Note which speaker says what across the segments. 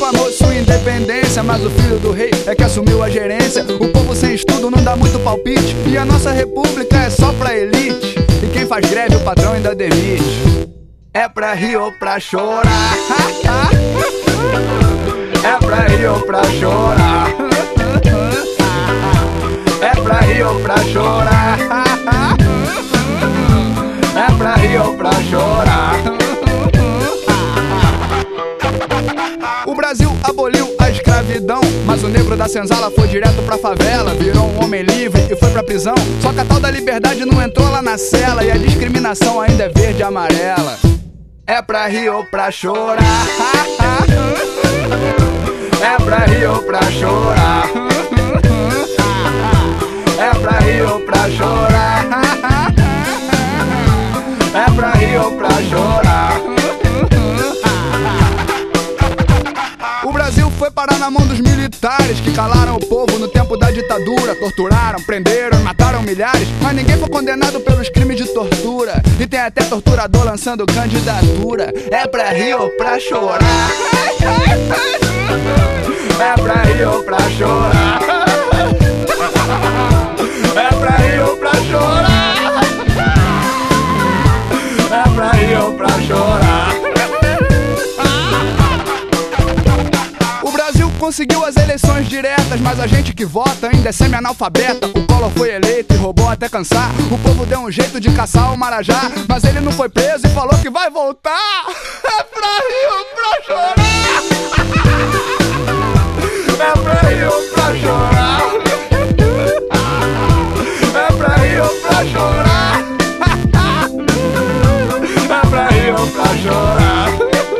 Speaker 1: proclamou sua independência, mas o filho do rei é que assumiu a gerência. O povo sem estudo não dá muito palpite, e a nossa república é só pra elite. E quem faz greve o patrão ainda demite. É pra rir ou pra chorar. É pra rir ou pra chorar. É pra rir ou pra chorar. É pra rir ou pra chorar. O Brasil aboliu a escravidão, mas o negro da senzala foi direto pra favela. Virou um homem livre e foi pra prisão. Só que a tal da liberdade não entrou lá na cela, e a discriminação ainda é verde e amarela. É pra rir ou pra chorar. É pra rir ou pra chorar. É pra rir ou pra chorar. É pra rir ou pra chorar. O Brasil foi parar na mão dos militares, que calaram o povo no tempo da ditadura. Torturaram, prenderam e mataram milhares, mas ninguém foi condenado pelos crimes de tortura. E tem até torturador lançando candidatura. É pra rir ou pra chorar. É pra rir ou pra chorar. É pra rir ou pra chorar. É pra rir ou pra chorar. O Brasil conseguiu as eleições diretas, mas a gente que vota ainda é semi-analfabeta. O Collor foi eleito e roubou até cansar. O povo deu um jeito de caçar o Marajá, mas ele não foi preso e falou que vai voltar. É pra rir ou pra chorar. É pra rir ou pra chorar. É pra rir ou pra chorar. É pra rir ou pra chorar.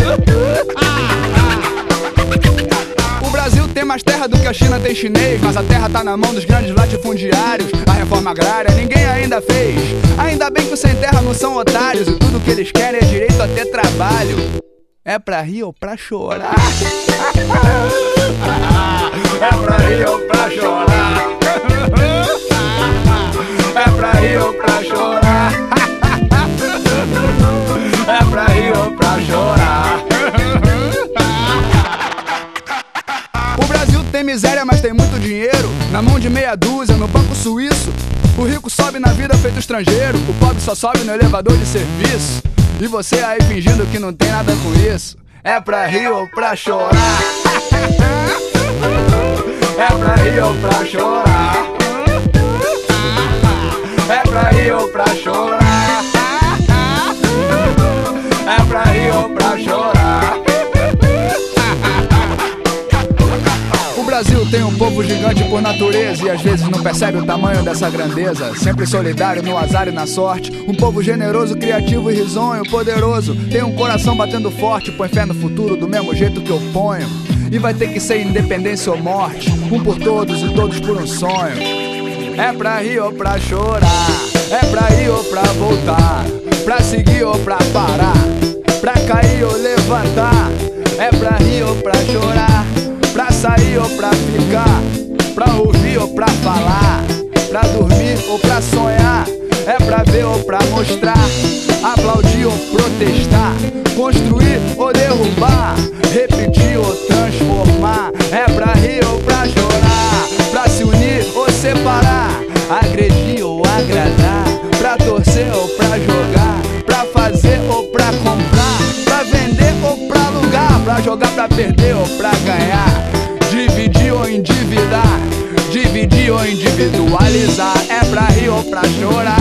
Speaker 1: O Brasil tem mais terra do que a China tem chinês, mas a terra tá na mão dos grandes latifundiários. A reforma agrária ninguém ainda fez. Ainda bem que os sem terra não são otários, e tudo que eles querem é direito a ter trabalho. É pra rir ou pra chorar. É pra rir ou pra chorar. É pra rir ou pra chorar. É pra rir ou pra chorar. O Brasil tem miséria, mas tem muito dinheiro. Na mão de meia dúzia, no banco suíço. O rico sobe na vida feito estrangeiro. O pobre só sobe no elevador de serviço. E você aí fingindo que não tem nada com isso. É pra rir ou pra chorar. É pra rir ou pra chorar. É pra rir ou pra chorar. É pra rir ou pra chorar. O Brasil tem um povo gigante por natureza, e às vezes não percebe o tamanho dessa grandeza. Sempre solidário no azar e na sorte. Um povo generoso, criativo e risonho. Poderoso, tem um coração batendo forte. Põe fé no futuro do mesmo jeito que eu ponho. E vai ter que ser independência ou morte. Um por todos e todos por um sonho. É pra rir ou pra chorar. É pra rir ou pra voltar. Pra seguir ou pra parar. Pra cair ou levantar. É pra rir ou pra chorar. Pra sair ou pra ficar. Pra ouvir ou pra falar. Pra dormir ou pra sonhar. É pra ver ou pra mostrar. Aplaudir ou protestar. Construir ou derrubar. Repetir ou transformar. É pra rir ou pra chorar. Pra se unir ou separar. Agredir ou agradar. Pra torcer ou pra jogar. Pra fazer ou pra comprar. Pra vender ou pra alugar. Pra jogar, pra perder ou pra ganhar. Dividir ou endividar. Dividir ou individualizar. É pra rir ou pra chorar.